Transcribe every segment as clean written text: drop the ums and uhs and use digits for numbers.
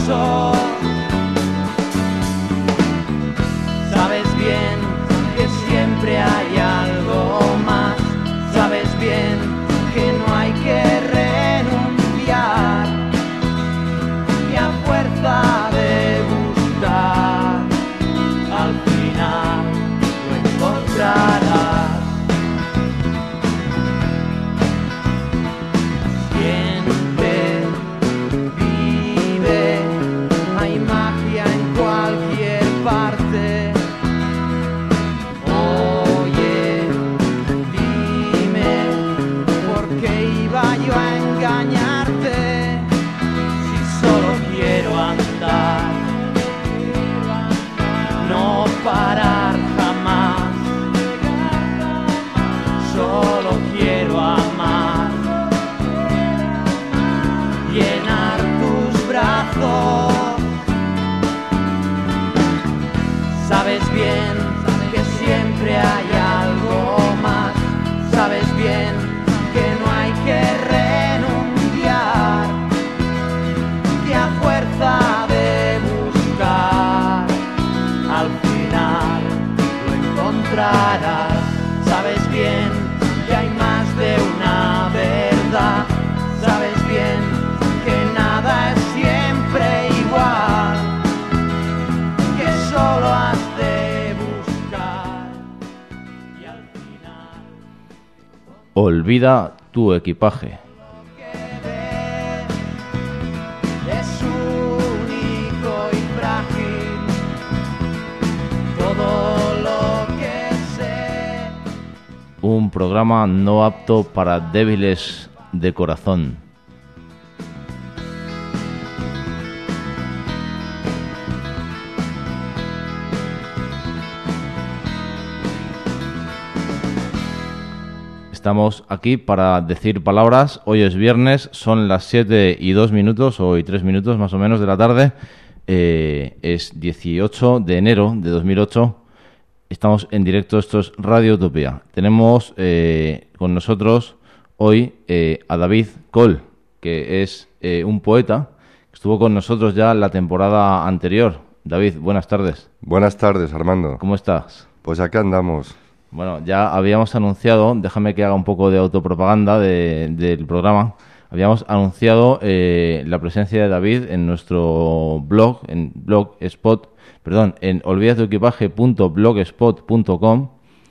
paso. Sabes bien que siempre hay algo más. Sabes bien que no hay que renunciar, y a fuerza de buscar, al final lo encontrarás. Siempre vive, hay magia en cualquier parte. Oye, dime, ¿por qué iba yo a engañarte? Si solo quiero andar, no parar jamás. Solo quiero amar, llenar tus brazos. Sabes bien que siempre hay algo más. Sabes bien que no hay que renunciar, que a fuerza de buscar, al final lo encontrarás. Sabes bien que hay más de una verdad. Sabes bien que nada es siempre igual, que solo has de buscar y al final Olvida tu equipaje. es único y frágil todo lo que sé. Un programa no apto para débiles de corazón. Estamos aquí para decir palabras. Hoy es viernes, son las 7:02 o 3 minutos más o menos de la tarde. Es 18 de enero de 2008. Estamos en directo, esto es Radio Utopía. Tenemos con nosotros hoy a David Coll, que es un poeta que estuvo con nosotros ya la temporada anterior. David, buenas tardes. Buenas tardes, Armando. ¿Cómo estás? Pues aquí andamos. Bueno, ya habíamos anunciado, déjame que haga un poco de autopropaganda del programa. Habíamos anunciado la presencia de David en nuestro blog, en olvidatuequipaje.blogspot.com.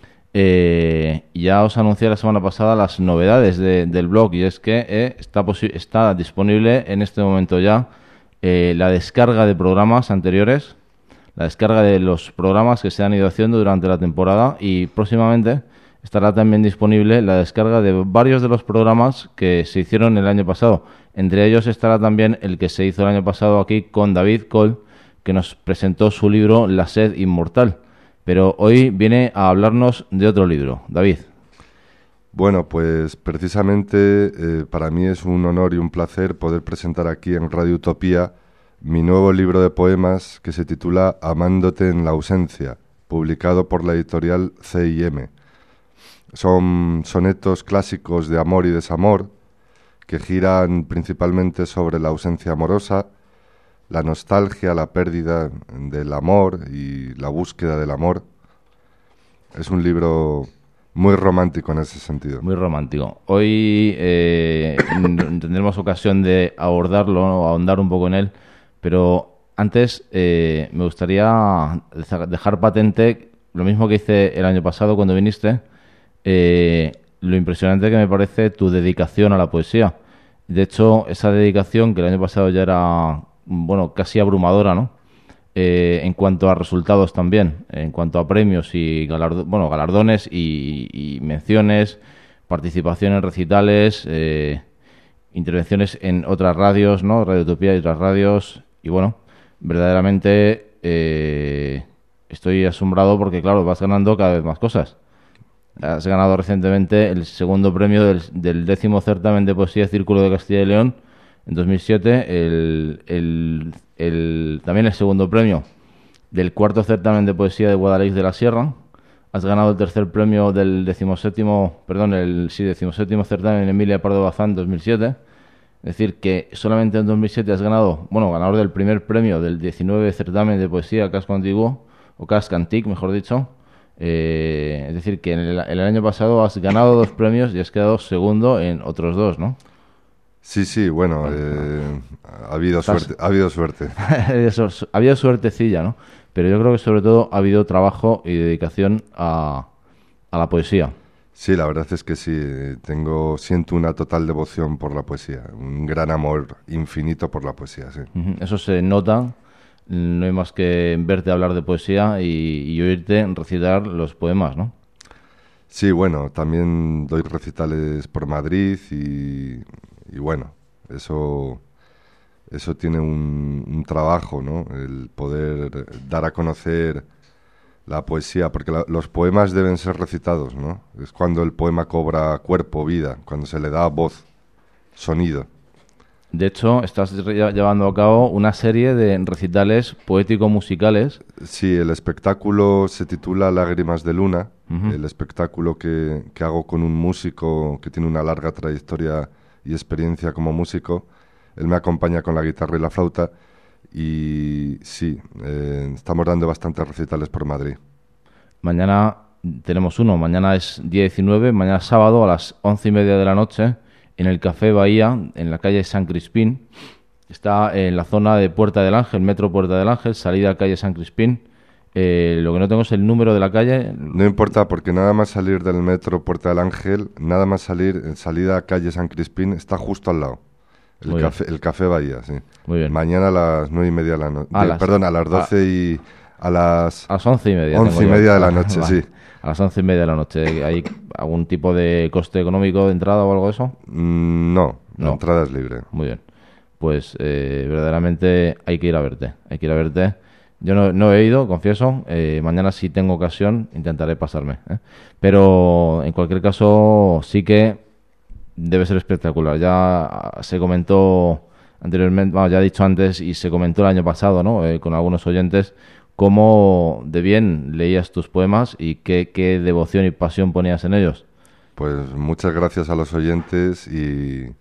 Ya os anuncié la semana pasada las novedades del blog, y es que está disponible en este momento ya la descarga de programas anteriores, la descarga de los programas que se han ido haciendo durante la temporada, y próximamente estará también disponible la descarga de varios de los programas que se hicieron el año pasado. Entre ellos estará también el que se hizo el año pasado aquí con David Coll, que nos presentó su libro La sed inmortal. Pero hoy viene a hablarnos de otro libro. David. Bueno, pues precisamente para mí es un honor y un placer poder presentar aquí en Radio Utopía mi nuevo libro de poemas que se titula Amándote en la ausencia, publicado por la editorial C&M. Son sonetos clásicos de amor y desamor que giran principalmente sobre la ausencia amorosa, la nostalgia, la pérdida del amor y la búsqueda del amor. Es un libro muy romántico en ese sentido. Muy romántico. Hoy tendremos ocasión de abordarlo, ¿no? Ahondar un poco en él, pero antes me gustaría dejar patente lo mismo que hice el año pasado cuando viniste, lo impresionante que me parece tu dedicación a la poesía. De hecho, esa dedicación que el año pasado ya era, bueno, casi abrumadora, ¿no? En cuanto a resultados también, en cuanto a premios y galardones y menciones, participación en recitales, intervenciones en otras radios, ¿no? Radio Utopía y otras radios. Y bueno, verdaderamente estoy asombrado porque, claro, vas ganando cada vez más cosas. Has ganado recientemente el segundo premio del 10º certamen de poesía Círculo de Castilla y León en 2007, también el segundo premio del 4º certamen de poesía de Guadalix de la Sierra. Has ganado el tercer premio del 17º certamen Emilia Pardo Bazán 2007. Es decir, que solamente en 2007 has ganado, bueno, ganador del primer premio del 19 certamen de poesía Casco Antiguo, o Casco Antic, mejor dicho. Es decir, que en el año pasado has ganado 2 premios y has quedado segundo en otros 2, ¿no? Sí, bueno, ha habido suerte, ha habido suerte. Ha habido suertecilla, ¿no? Pero yo creo que sobre todo ha habido trabajo y dedicación a la poesía. Sí, la verdad es que sí, siento una total devoción por la poesía, un gran amor infinito por la poesía, sí. Eso se nota, no hay más que verte hablar de poesía y oírte recitar los poemas, ¿no? Sí, bueno, también doy recitales por Madrid y bueno, eso tiene un trabajo, ¿no? El poder dar a conocer la poesía, porque los poemas deben ser recitados, ¿no? Es cuando el poema cobra cuerpo, vida, cuando se le da voz, sonido. De hecho, estás llevando a cabo una serie de recitales poético-musicales. Sí, el espectáculo se titula Lágrimas de Luna, el espectáculo que hago con un músico que tiene una larga trayectoria y experiencia como músico. Él me acompaña con la guitarra y la flauta. Y sí, estamos dando bastantes recitales por Madrid. Mañana tenemos uno, mañana es día 19, mañana sábado a las 11:30 de la noche en el Café Bahía, en la calle San Crispín. Está en la zona de Puerta del Ángel, metro Puerta del Ángel, salida calle San Crispín. Lo que no tengo es el número de la calle. No importa, porque nada más salir del metro Puerta del Ángel, nada más salir en salida calle San Crispín, está justo al lado. El Café Bahía, sí. Muy bien. Mañana a las 9:30 de la noche. Perdón, a las 12 y a las 11:30. 11:30 de la noche, vale. sí. A las 11:30 de la noche. ¿Hay algún tipo de coste económico de entrada o algo de eso? No, la entrada es libre. Muy bien. Pues verdaderamente hay que ir a verte. Hay que ir a verte. Yo no he ido, confieso. Mañana, si tengo ocasión, intentaré pasarme. Pero en cualquier caso, sí que debe ser espectacular. Ya se comentó anteriormente, bueno, ya he dicho antes, y se comentó el año pasado, ¿no? Con algunos oyentes, cómo de bien leías tus poemas y qué devoción y pasión ponías en ellos. Pues muchas gracias a los oyentes y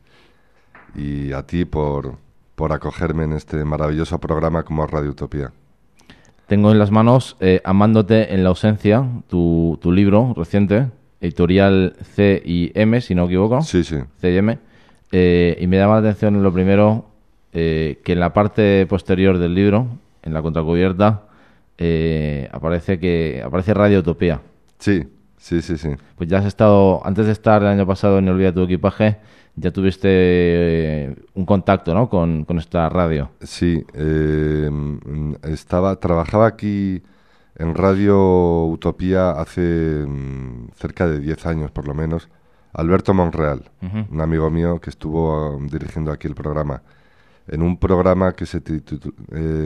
a ti por acogerme en este maravilloso programa como Radio Utopía. Tengo en las manos Amándote en la ausencia, tu libro reciente, editorial C&M, si no me equivoco. Sí. C&M. Y me llama la atención lo primero, que en la parte posterior del libro, en la contracubierta, aparece Radio Utopía. Sí. Pues ya has estado, antes de estar el año pasado en Olvida tu equipaje, ya tuviste un contacto, ¿no? con esta radio. Sí, trabajaba aquí en Radio Utopía hace cerca de 10 años, por lo menos, Alberto Monreal, un amigo mío que estuvo dirigiendo aquí el programa, en un programa que se titula...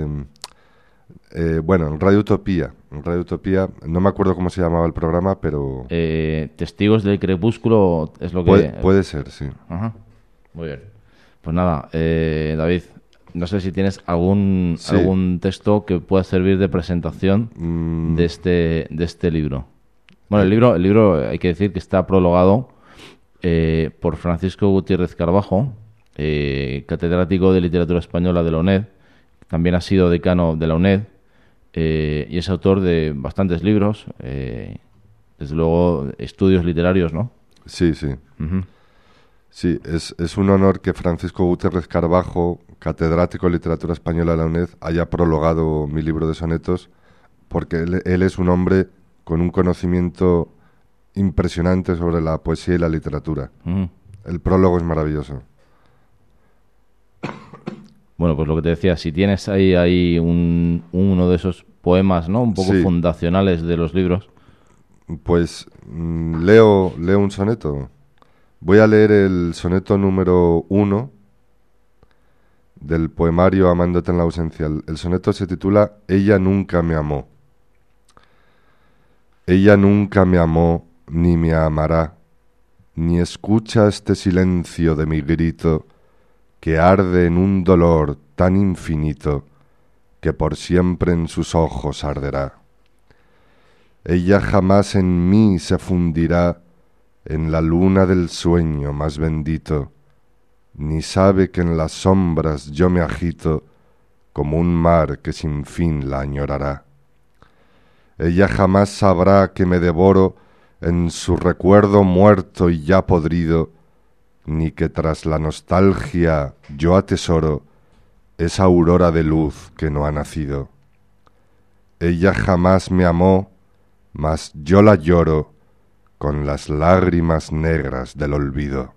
en Radio Utopía, no me acuerdo cómo se llamaba el programa, pero... Testigos del Crepúsculo es lo que... Puede ser, sí. Ajá. Muy bien. Pues nada, David, no sé si tienes algún texto que pueda servir de presentación de este libro. Bueno, el libro hay que decir que está prologado por Francisco Gutiérrez Carbajo, catedrático de Literatura Española de la UNED, también ha sido decano de la UNED, y es autor de bastantes libros, desde luego estudios literarios, ¿no? Sí. Uh-huh. Sí, es un honor que Francisco Gutiérrez Carbajo, catedrático de Literatura Española de la UNED, haya prologado mi libro de sonetos, porque él es un hombre con un conocimiento impresionante sobre la poesía y la literatura. Uh-huh. El prólogo es maravilloso. Bueno, pues lo que te decía, si tienes ahí uno de esos poemas, ¿no? Un poco fundacionales de los libros. Pues leo un soneto. Voy a leer el soneto número 1 del poemario Amándote en la ausencia. El soneto se titula Ella nunca me amó. Ella nunca me amó ni me amará, ni escucha este silencio de mi grito que arde en un dolor tan infinito que por siempre en sus ojos arderá. Ella jamás en mí se fundirá en la luna del sueño más bendito, ni sabe que en las sombras yo me agito como un mar que sin fin la añorará. Ella jamás sabrá que me devoro en su recuerdo muerto y ya podrido, ni que tras la nostalgia yo atesoro esa aurora de luz que no ha nacido. Ella jamás me amó, mas yo la lloro con las lágrimas negras del olvido.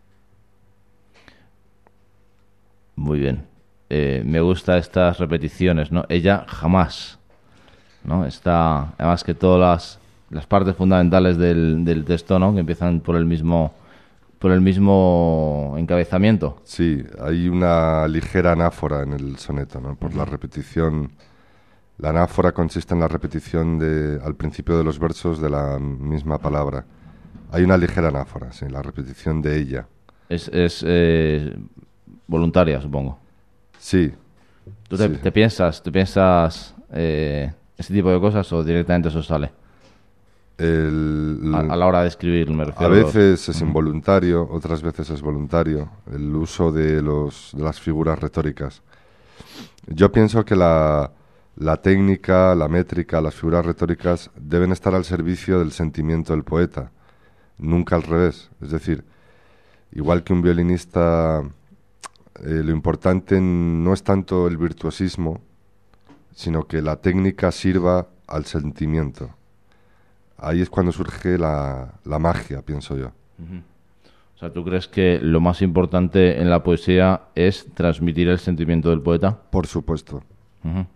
Muy bien. Me gusta estas repeticiones, ¿no? Ella jamás, ¿no? Está, además que todas las partes fundamentales del texto, ¿no? Que empiezan por el mismo encabezamiento. Sí, hay una ligera anáfora en el soneto, ¿no? Por la repetición. La anáfora consiste en la repetición al principio de los versos de la misma palabra. Hay una ligera anáfora, sí, la repetición de ella. Es voluntaria, supongo. Sí. ¿Tú te piensas ese tipo de cosas o directamente eso sale? A la hora de escribir, me refiero. A veces es involuntario, otras veces es voluntario, el uso de las figuras retóricas. Yo pienso que la técnica, la métrica, las figuras retóricas deben estar al servicio del sentimiento del poeta, nunca al revés. Es decir, igual que un violinista, lo importante no es tanto el virtuosismo, sino que la técnica sirva al sentimiento. Ahí es cuando surge la magia, pienso yo. Uh-huh. O sea, ¿tú crees que lo más importante en la poesía es transmitir el sentimiento del poeta? Por supuesto. Uh-huh.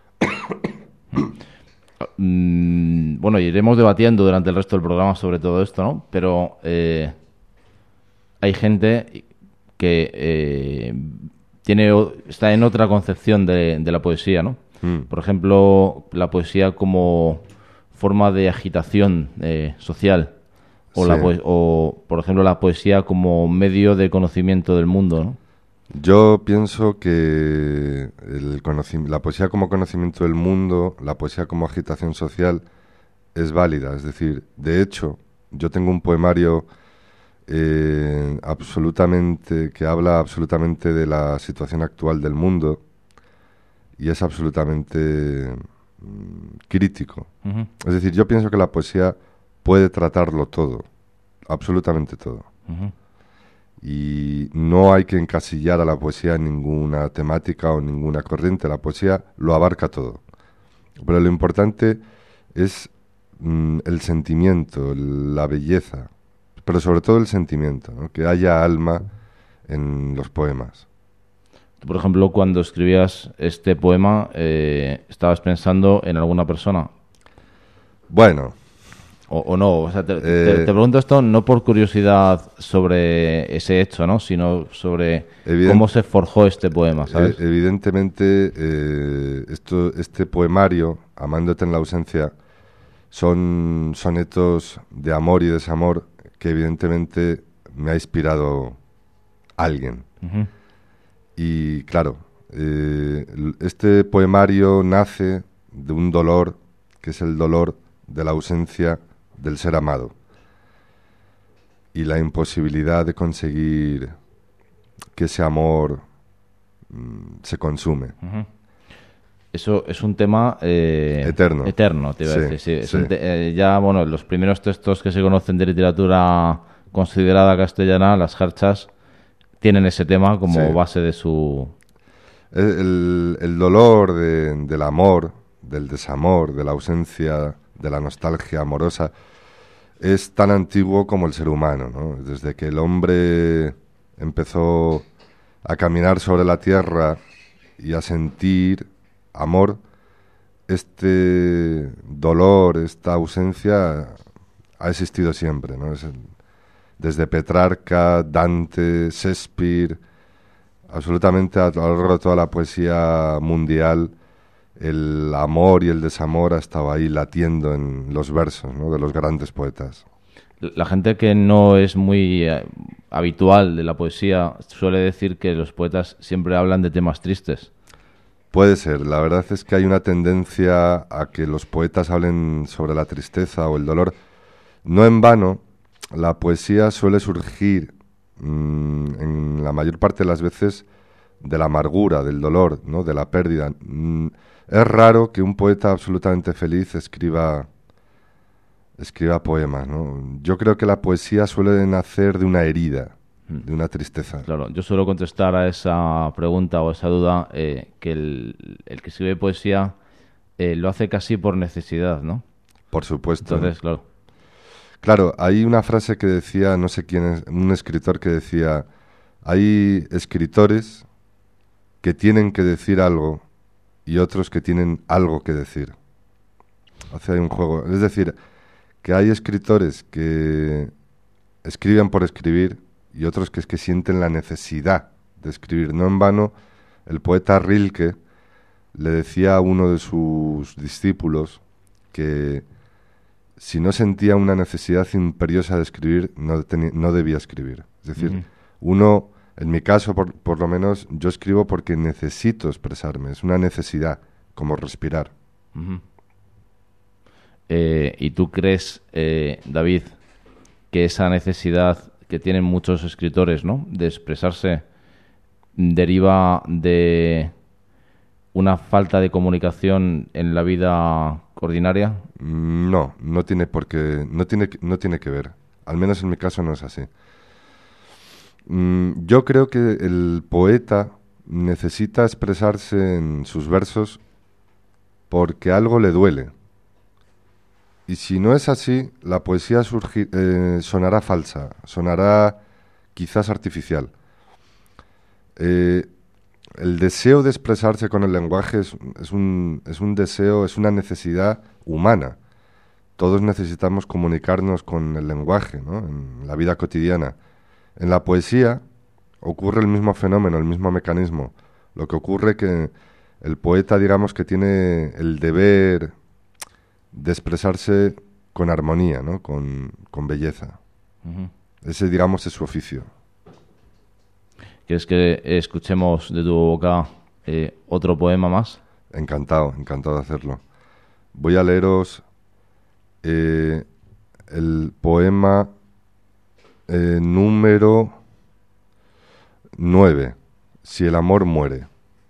Bueno, iremos debatiendo durante el resto del programa sobre todo esto, ¿no? Pero hay gente que está en otra concepción de la poesía, ¿no? Por ejemplo, la poesía como forma de agitación social o, sí. o, por ejemplo, la poesía como medio de conocimiento del mundo, ¿no? Yo pienso que la poesía como conocimiento del mundo, la poesía como agitación social es válida. Es decir, de hecho, yo tengo un poemario que habla absolutamente de la situación actual del mundo y es absolutamente crítico. Uh-huh. Es decir, yo pienso que la poesía puede tratarlo todo, absolutamente todo. Uh-huh. Y no hay que encasillar a la poesía en ninguna temática o ninguna corriente. La poesía lo abarca todo. Pero lo importante es el sentimiento, la belleza, pero sobre todo el sentimiento, ¿no? Que haya alma en los poemas. Tú, por ejemplo, cuando escribías este poema, ¿estabas pensando en alguna persona? Bueno. O no, o sea, te pregunto esto no por curiosidad sobre ese hecho, ¿no? Sino sobre cómo se forjó este poema, ¿sabes? Evidentemente, este poemario, Amándote en la ausencia, son sonetos de amor y desamor que evidentemente me ha inspirado alguien. Uh-huh. Y claro, este poemario nace de un dolor, que es el dolor de la ausencia del ser amado y la imposibilidad de conseguir que ese amor se consume. Uh-huh. Eso es un tema eterno, te iba a decir. Sí. Ya, bueno, los primeros textos que se conocen de literatura considerada castellana, las jarchas, tienen ese tema como base de su... El dolor del amor, del desamor, de la ausencia, de la nostalgia amorosa, es tan antiguo como el ser humano, ¿no? Desde que el hombre empezó a caminar sobre la tierra y a sentir amor, este dolor, esta ausencia ha existido siempre, ¿no? Desde Petrarca, Dante, Shakespeare, absolutamente a lo largo de toda la poesía mundial, el amor y el desamor ha estado ahí latiendo en los versos, ¿no? De los grandes poetas. La gente que no es muy habitual de la poesía suele decir que los poetas siempre hablan de temas tristes. Puede ser. La verdad es que hay una tendencia a que los poetas hablen sobre la tristeza o el dolor. No en vano, la poesía suele surgir en la mayor parte de las veces, de la amargura, del dolor, ¿no? De la pérdida. Es raro que un poeta absolutamente feliz escriba poemas, ¿no? Yo creo que la poesía suele nacer de una herida, de una tristeza. Claro, yo suelo contestar a esa pregunta o esa duda que el que escribe poesía lo hace casi por necesidad, ¿no? Por supuesto. Entonces, claro. Claro, hay una frase que decía, no sé quién es, un escritor que decía, hay escritores que tienen que decir algo y otros que tienen algo que decir. O sea, hay un juego. Es decir, que hay escritores que escriben por escribir y otros que es que sienten la necesidad de escribir. No en vano, el poeta Rilke le decía a uno de sus discípulos que si no sentía una necesidad imperiosa de escribir, no debía escribir. Es decir, uno, en mi caso por lo menos, yo escribo porque necesito expresarme, es una necesidad, como respirar. ¿Y tú crees, David, que esa necesidad que tienen muchos escritores, ¿no?, de expresarse deriva de una falta de comunicación en la vida ordinaria? No tiene por qué, no tiene que ver. Al menos en mi caso no es así. Yo creo que el poeta necesita expresarse en sus versos porque algo le duele. Y si no es así, la poesía sonará falsa, sonará quizás artificial. El deseo de expresarse con el lenguaje es un deseo, es una necesidad humana. Todos necesitamos comunicarnos con el lenguaje, ¿no?, en la vida cotidiana. En la poesía ocurre el mismo fenómeno, el mismo mecanismo. Lo que ocurre que el poeta, digamos, que tiene el deber de expresarse con armonía, ¿no?, con belleza. Ese, digamos, es su oficio. ¿Quieres que escuchemos de tu boca otro poema más? Encantado de hacerlo. Voy a leeros el poema número 9, Si el amor muere.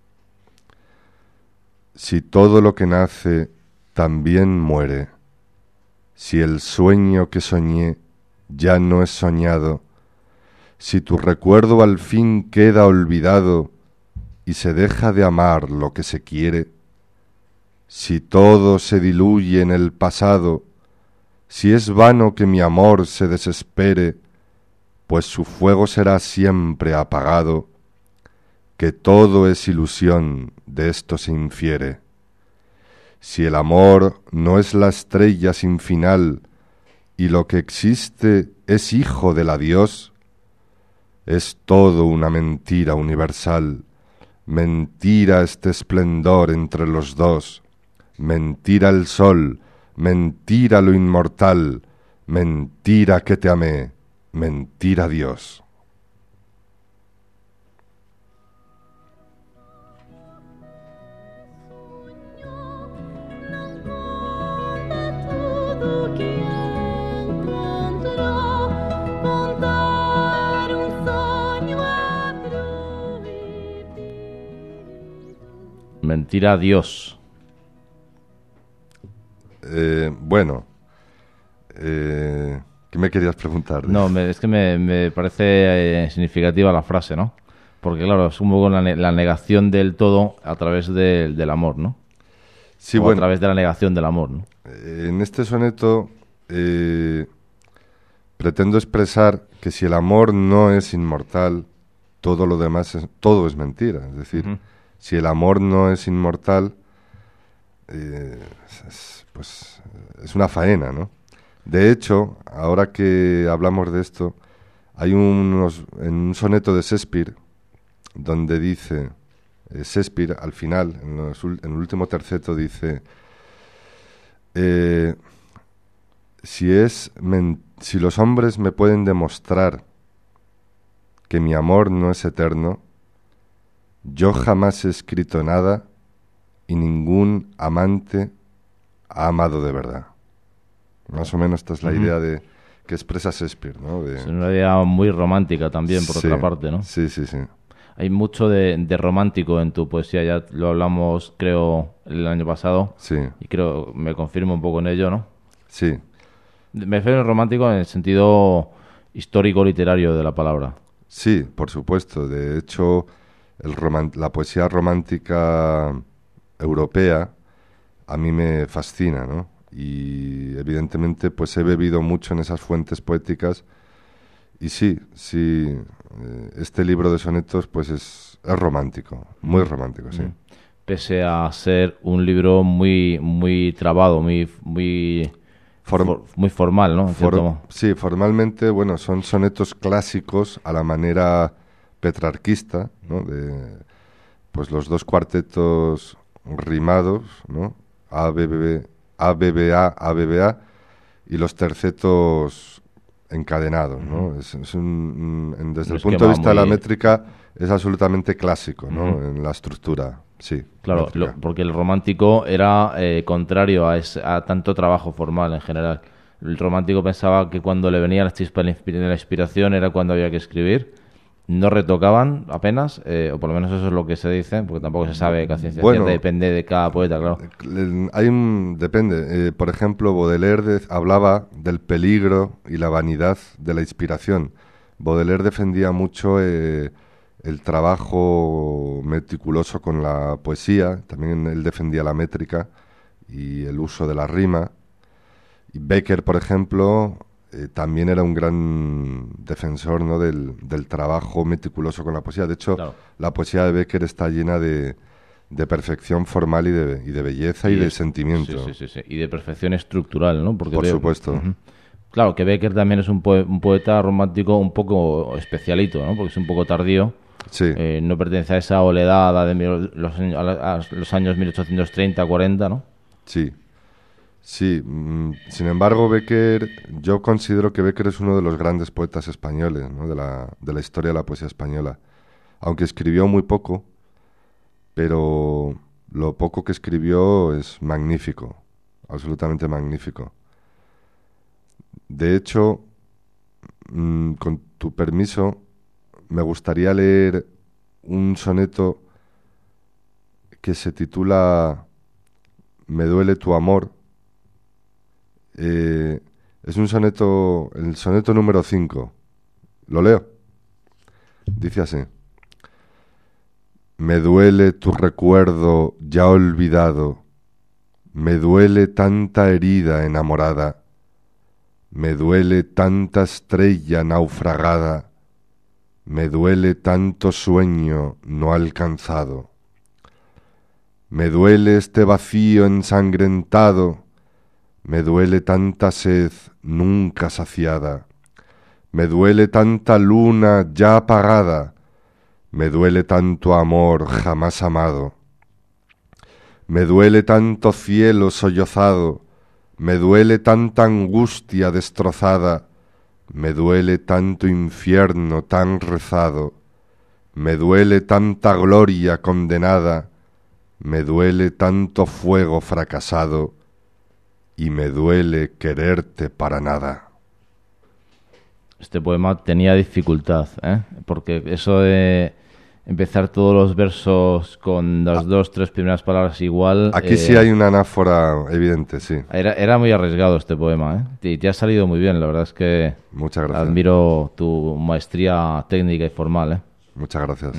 Si todo lo que nace también muere, si el sueño que soñé ya no es soñado, si tu recuerdo al fin queda olvidado y se deja de amar lo que se quiere, si todo se diluye en el pasado, si es vano que mi amor se desespere, pues su fuego será siempre apagado, que todo es ilusión, de esto se infiere. Si el amor no es la estrella sin final y lo que existe es hijo del adiós, es todo una mentira universal, mentira este esplendor entre los dos, mentira el sol, mentira lo inmortal, mentira que te amé, mentira Dios. Mentira a Dios. Bueno, ¿qué me querías preguntar? No, es que me parece significativa la frase, ¿no? Porque claro, es un poco la negación del todo a través del amor, ¿no? Sí, a través de la negación del amor, ¿no? En este soneto pretendo expresar que si el amor no es inmortal, todo lo demás todo es mentira. Es decir, si el amor no es inmortal, pues es una faena, ¿no? De hecho, ahora que hablamos de esto, hay en un soneto de Shakespeare donde dice, Shakespeare al final, en el último terceto dice, si los hombres me pueden demostrar que mi amor no es eterno, yo jamás he escrito nada y ningún amante ha amado de verdad. Más o menos esta es la idea de que expresa Shakespeare, ¿no? Es una idea muy romántica también, por Sí, otra parte, ¿no? sí, sí, sí. Hay mucho de romántico en tu poesía, ya lo hablamos, creo, el año pasado, Sí, y creo, me confirmo un poco en ello, ¿no? sí, Me refiero a romántico en el sentido histórico-literario de la palabra. sí, por supuesto. De hecho, la poesía romántica europea a mí me fascina, ¿no? Y evidentemente pues he bebido mucho en esas fuentes poéticas y sí, sí, este libro de sonetos pues es romántico, muy romántico, sí. Pese a ser un libro muy, muy trabado, muy formal, ¿no? En cierto modo. Sí, formalmente, bueno, son sonetos clásicos a la manera petrarquista, ¿no? De, pues los dos cuartetos rimados, ¿no? ABBA, y los tercetos encadenados, ¿no? Desde Un el punto de esquema vista de la muy- métrica es absolutamente clásico, ¿no? En la estructura, sí. Claro, métrica. porque el romántico era contrario a tanto trabajo formal en general. El romántico pensaba que cuando le venía la chispa de la inspiración era cuando había que escribir. No retocaban apenas, o por lo menos eso es lo que se dice, porque tampoco se sabe que a ciencia Bueno, cierta, depende de cada poeta, claro. Depende. Por ejemplo, Baudelaire hablaba del peligro y la vanidad de la inspiración. Baudelaire defendía mucho el trabajo meticuloso con la poesía, también él defendía la métrica y el uso de la rima. Y Becker, por ejemplo, también era un gran defensor, ¿no? del trabajo meticuloso con la poesía. De hecho, Claro. la poesía de Becker está llena de perfección formal y de belleza y de sentimiento. Sí. Y de perfección estructural, ¿no? Porque Por supuesto. Ujú. Claro, que Becker también es un poeta romántico un poco especialito, ¿no? Porque es un poco tardío. Sí, No pertenece a esa oleada de a los años 1830-40, ¿no? sí. Sí, sin embargo, Becker, yo considero que Becker es uno de los grandes poetas españoles, ¿no? de la historia de la poesía española. Aunque escribió muy poco, pero lo poco que escribió es magnífico, absolutamente magnífico. De hecho, con tu permiso, me gustaría leer un soneto que se titula Me duele tu amor. Es un soneto, el soneto número 5. ¿Lo leo? Dice así. Me duele tu recuerdo ya olvidado, me duele tanta herida enamorada, me duele tanta estrella naufragada, me duele tanto sueño no alcanzado. Me duele este vacío ensangrentado, me duele tanta sed nunca saciada, me duele tanta luna ya apagada, me duele tanto amor jamás amado, me duele tanto cielo sollozado, me duele tanta angustia destrozada, me duele tanto infierno tan rezado, me duele tanta gloria condenada, me duele tanto fuego fracasado, y me duele quererte para nada. Este poema tenía dificultad, ¿eh? Porque eso de empezar todos los versos con las dos, tres primeras palabras igual... Aquí sí hay una anáfora evidente, sí. Era muy arriesgado este poema, ¿eh? Y te ha salido muy bien, la verdad es que Muchas gracias. admiro tu maestría técnica y formal, ¿eh? Muchas gracias.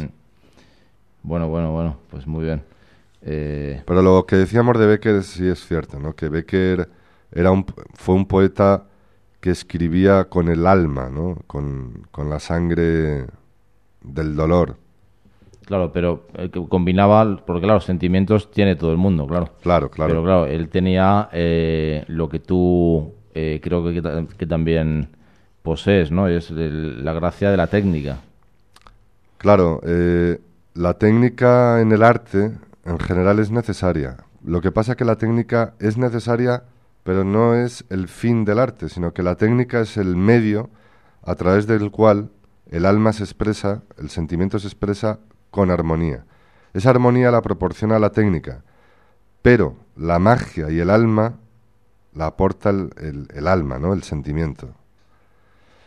Bueno, pues muy bien. Pero lo que decíamos de Becker sí es cierto, ¿no? Que Becker fue un poeta que escribía con el alma, ¿no? Con la sangre del dolor. Claro, pero que combinaba, porque claro, sentimientos tiene todo el mundo, claro. Claro. Pero claro, él tenía lo que tú creo que también posees, ¿no? Es la gracia de la técnica. Claro, la técnica en el arte en general es necesaria. Lo que pasa es que la técnica es necesaria, pero no es el fin del arte, sino que la técnica es el medio a través del cual el alma se expresa, el sentimiento se expresa con armonía. Esa armonía la proporciona la técnica, pero la magia y el alma la aporta el alma, ¿no? El sentimiento.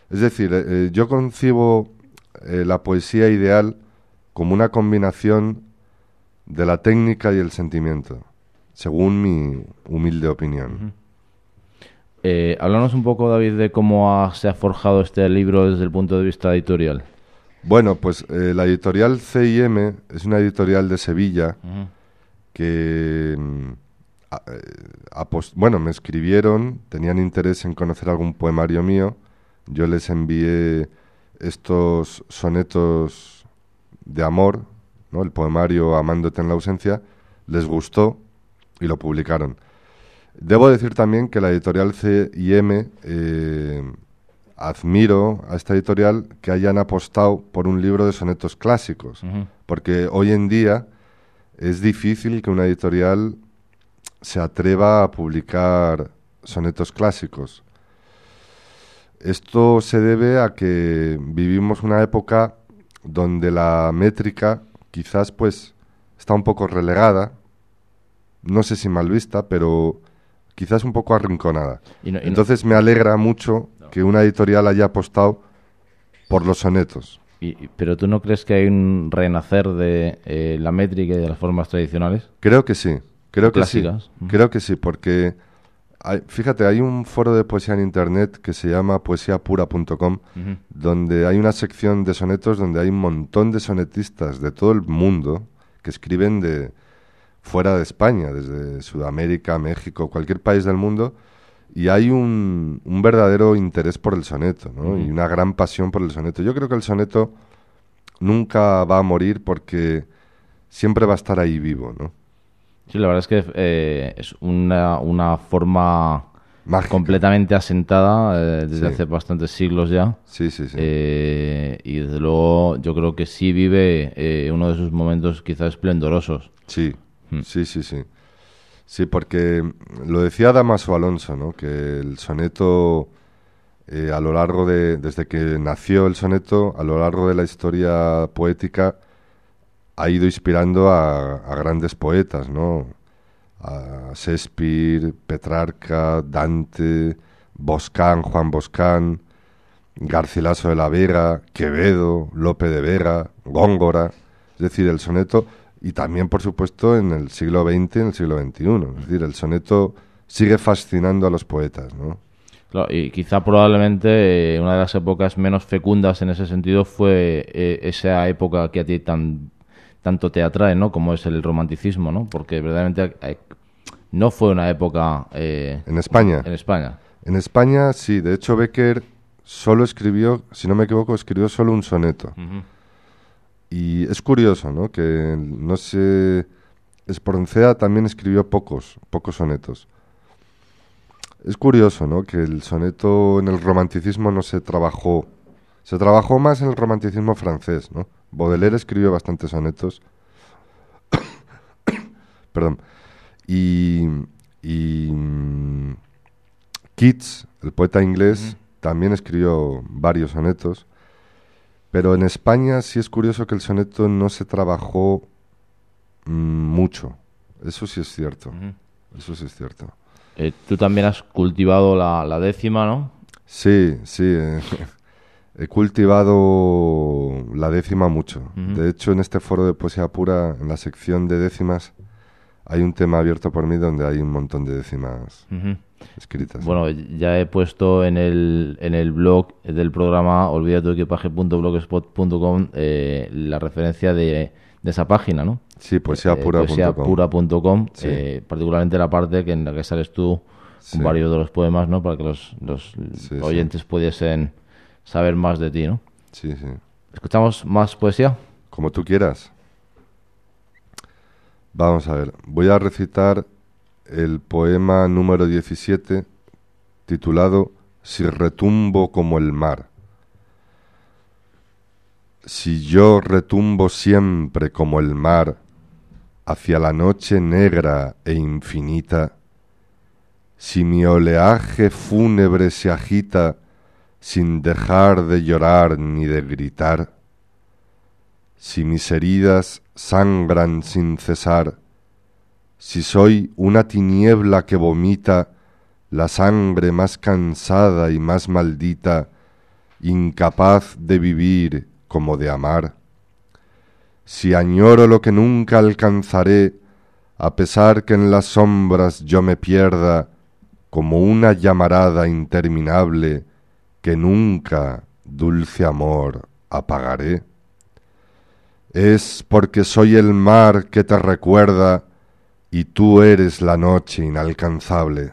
Es decir, yo concibo la poesía ideal como una combinación de la técnica y el sentimiento, según mi humilde opinión. Háblanos un poco, David, de cómo se ha forjado este libro desde el punto de vista editorial. Bueno, pues la editorial C&M es una editorial de Sevilla que, me escribieron, tenían interés en conocer algún poemario mío. Yo les envié estos sonetos de amor, ¿no? El poemario Amándote en la ausencia, les gustó y lo publicaron. Debo decir también que la editorial C&M, admiro a esta editorial que hayan apostado por un libro de sonetos clásicos, porque hoy en día es difícil que una editorial se atreva a publicar sonetos clásicos. Esto se debe a que vivimos una época donde la métrica quizás pues está un poco relegada, no sé si mal vista, pero quizás un poco arrinconada. Entonces me alegra mucho que una editorial haya apostado por los sonetos. ¿Pero tú no crees que hay un renacer de la métrica y de las formas tradicionales? Creo que sí, clásicas. Creo que sí, porque fíjate, hay un foro de poesía en internet que se llama poesiapura.com, donde hay una sección de sonetos donde hay un montón de sonetistas de todo el mundo que escriben de fuera de España, desde Sudamérica, México, cualquier país del mundo, y hay un verdadero interés por el soneto, ¿no? Y una gran pasión por el soneto. Yo creo que el soneto nunca va a morir porque siempre va a estar ahí vivo, ¿no? Sí, la verdad es que es una forma mágica, completamente asentada desde hace bastantes siglos ya. Sí. Y desde luego yo creo que sí vive uno de sus momentos quizás esplendorosos. Sí. Sí, porque lo decía Dámaso Alonso, ¿no? Que el soneto, a lo largo desde que nació el soneto, a lo largo de la historia poética, ha ido inspirando a grandes poetas, ¿no? A Shakespeare, Petrarca, Dante, Boscán, Juan Boscán, Garcilaso de la Vega, Quevedo, Lope de Vega, Góngora. Es decir, el soneto, y también, por supuesto, en el siglo XX y en el siglo XXI. Es decir, el soneto sigue fascinando a los poetas, ¿no? Claro, y quizá probablemente una de las épocas menos fecundas en ese sentido fue esa época que a ti tanto te atrae, ¿no? Como es el romanticismo, ¿no? Porque verdaderamente no fue una época... ¿En España? En España. En España, sí. De hecho, Bécquer solo escribió, si no me equivoco, escribió solo un soneto. Y es curioso, ¿no? Que, no sé... Espronceda también escribió pocos sonetos. Es curioso, ¿no? Que el soneto en el romanticismo no se trabajó. Se trabajó más en el romanticismo francés, ¿no? Baudelaire escribió bastantes sonetos. Perdón. Y Keats, el poeta inglés, también escribió varios sonetos. Pero en España sí es curioso que el soneto no se trabajó mucho. Eso sí es cierto. Eso sí es cierto. Tú también has cultivado la décima, ¿no? Sí. He cultivado la décima mucho. De hecho, en este foro de poesía pura, en la sección de décimas, hay un tema abierto por mí donde hay un montón de décimas escritas. Bueno, ya he puesto en el blog del programa olvidatuequipaje.blogspot.com la referencia de esa página, ¿no? Sí, poesiapura.com. Poesiapura.com, particularmente la parte en la que sales tú con varios de los poemas, ¿no? Para que los oyentes pudiesen saber más de ti, ¿no? Sí. ¿Escuchamos más poesía? Como tú quieras. Vamos a ver. Voy a recitar el poema número 17, titulado Si retumbo como el mar. Si yo retumbo siempre como el mar hacia la noche negra e infinita, si mi oleaje fúnebre se agita sin dejar de llorar ni de gritar, si mis heridas sangran sin cesar, si soy una tiniebla que vomita la sangre más cansada y más maldita incapaz de vivir como de amar. Si añoro lo que nunca alcanzaré, a pesar que en las sombras yo me pierda, como una llamarada interminable que nunca, dulce amor, apagaré. Es porque soy el mar que te recuerda y tú eres la noche inalcanzable.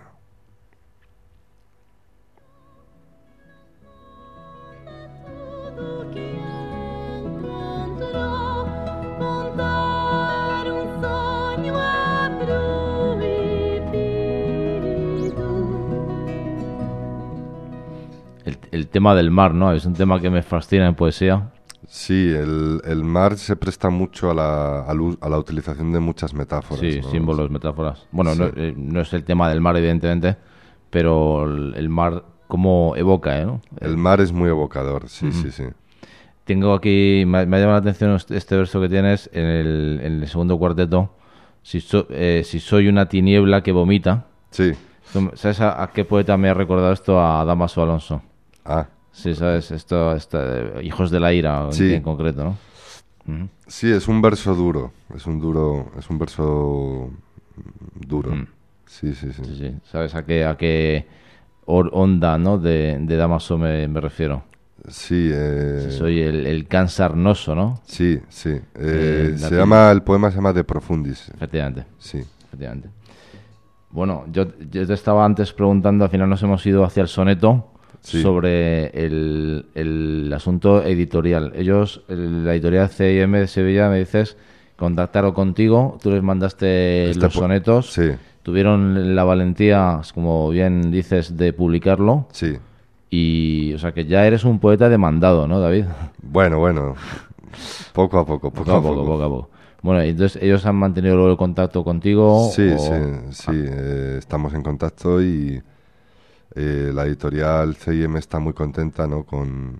El tema del mar, ¿no? Es un tema que me fascina en poesía. Sí, el mar se presta mucho a la utilización de muchas metáforas. Sí, ¿no? símbolos, metáforas. Bueno, Sí. no es el tema del mar, evidentemente, pero el mar como evoca, ¿no? El mar es muy evocador, sí, sí, sí. Tengo aquí, me ha llamado la atención este verso que tienes en el segundo cuarteto. Si soy una tiniebla que vomita. Sí. ¿Sabes a qué poeta me ha recordado esto? A Dámaso Alonso. Ah, Sí, ¿sabes? Esto, Hijos de la ira, Sí. en concreto, ¿no? Ujú. sí, es un verso duro. Es un verso duro. Sí, sí, sí. Sí, sí. ¿Sabes a qué onda, ¿no? de Dámaso me refiero? Sí, Soy el can sarnoso, ¿no? sí, sí. El poema se llama De Profundis. Efectivamente, Sí, efectivamente. Bueno, yo te estaba antes preguntando, al final nos hemos ido hacia el soneto, Sí. sobre el asunto editorial. Ellos, la editorial C&M de Sevilla, me dices, contactaron contigo, tú les mandaste los sonetos, sí, tuvieron la valentía, como bien dices, de publicarlo, sí. y, o sea, que ya eres un poeta demandado, ¿no, David? Bueno. Poco a poco. Poco a poco. Bueno, entonces ellos han mantenido luego el contacto contigo. Sí, o- sí. Estamos en contacto y la editorial C&M está muy contenta, ¿no? con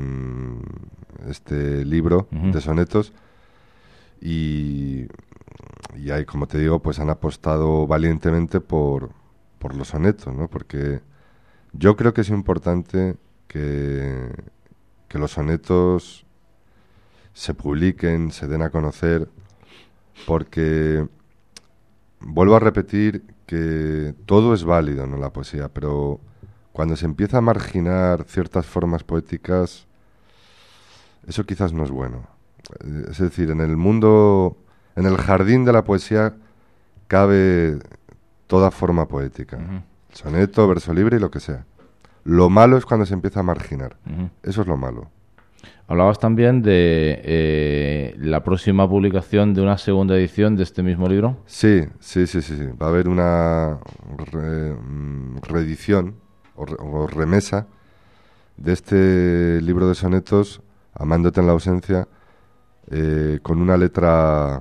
este libro de sonetos y ahí, como te digo, pues han apostado valientemente por los sonetos, ¿no? Porque yo creo que es importante que los sonetos se publiquen, se den a conocer, porque vuelvo a repetir que todo es válido, ¿no? La poesía, pero cuando se empieza a marginar ciertas formas poéticas, eso quizás no es bueno. Es decir, en el jardín de la poesía cabe toda forma poética. Soneto, verso libre y lo que sea. Lo malo es cuando se empieza a marginar. Eso es lo malo. Hablabas también de la próxima publicación de una segunda edición de este mismo libro. Sí. Va a haber una reedición o remesa de este libro de sonetos, Amándote en la ausencia, con una letra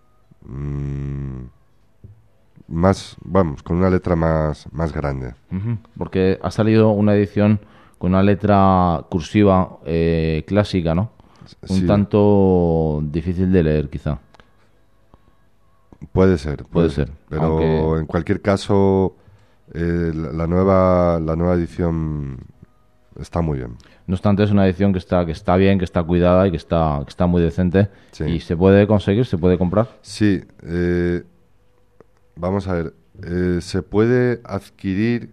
con una letra más grande. Porque ha salido una edición con una letra cursiva clásica, ¿no? Un Sí. tanto difícil de leer, quizá. Puede ser. Pero aunque- en cualquier caso, la nueva edición está muy bien. No obstante, es una edición que está bien, que está cuidada y que está muy decente. Sí. Y se puede conseguir, se puede comprar. Sí, vamos a ver, se puede adquirir,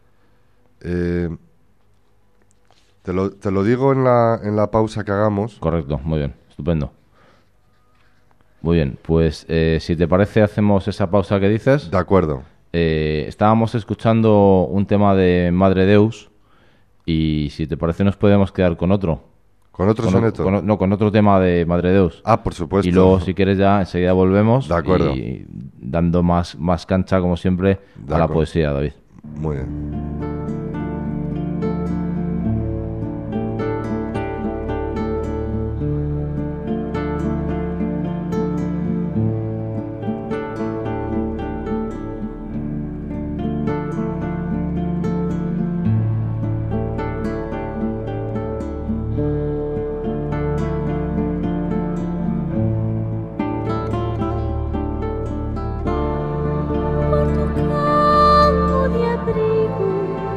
te lo digo en la pausa que hagamos. Correcto, muy bien, estupendo. Muy bien, pues si te parece hacemos esa pausa que dices. De acuerdo. Estábamos escuchando un tema de Madre Deus y si te parece nos podemos quedar con otro. ¿Con otro soneto? Con otro tema de Madre Deus. Ah, por supuesto. Y luego, si quieres, ya enseguida volvemos. De acuerdo. Y dando más cancha, como siempre, De a la acuerdo. poesía, David. Muy bien. Por tu campo de abrigo